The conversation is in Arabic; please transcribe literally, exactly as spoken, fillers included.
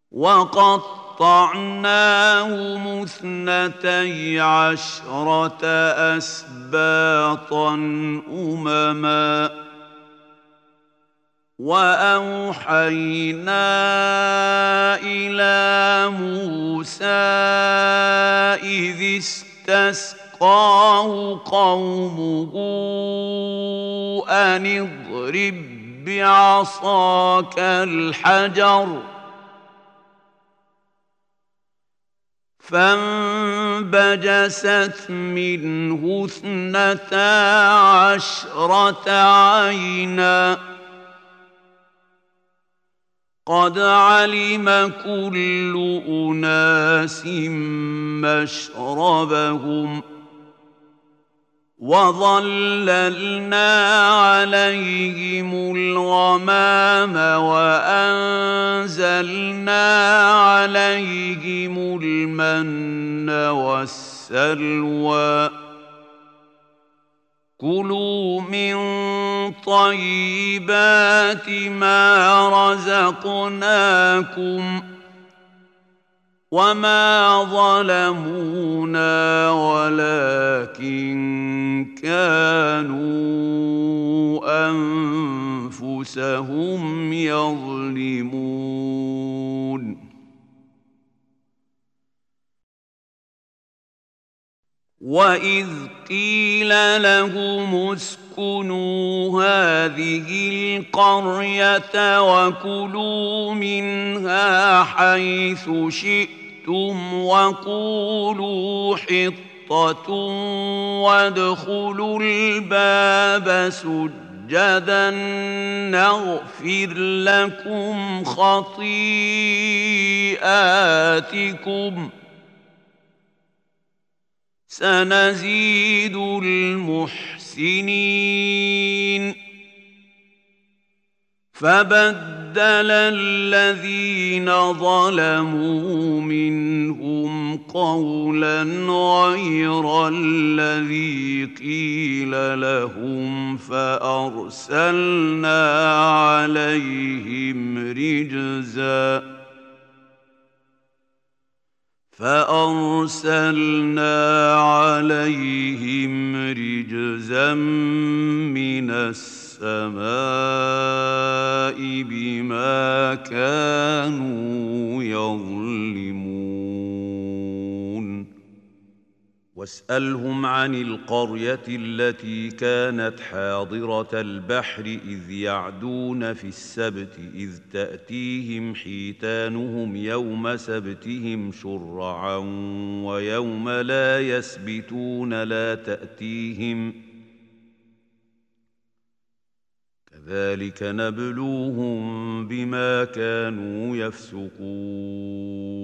وقطعناهم اثنتي عشرة أسباطا أمما وأوحينا إلى موسى إذ استسقاه قومه أن اضرب بعصاك الحجر فانبجست منه اثنتا عشرة عينا قد علم كل أناس مشربهم وظللنا عليهم الغمام وأنزلنا عليهم المن والسلوى كلوا من طيبات ما رزقناكم وما ظلمونا ولكن كانوا أنفسهم يظلمون وإذ قيل لهم اسكنوا هذه القرية وكلوا منها حيث شئتم وقولوا حطة وادخلوا الباب سجدا نغفر لكم خطيئاتكم سنزيد المحسنين فبدل الذين ظلموا منهم قولا غير الذي قيل لهم فأرسلنا عليهم رجزا فأرسلنا عليهم رجزا من السماء بما كانوا يظلمون واسألهم عن القرية التي كانت حاضرة البحر إذ يعدون في السبت إذ تأتيهم حيتانهم يوم سبتهم شرعا ويوم لا يسبتون لا تأتيهم كذلك نبلوهم بما كانوا يفسقون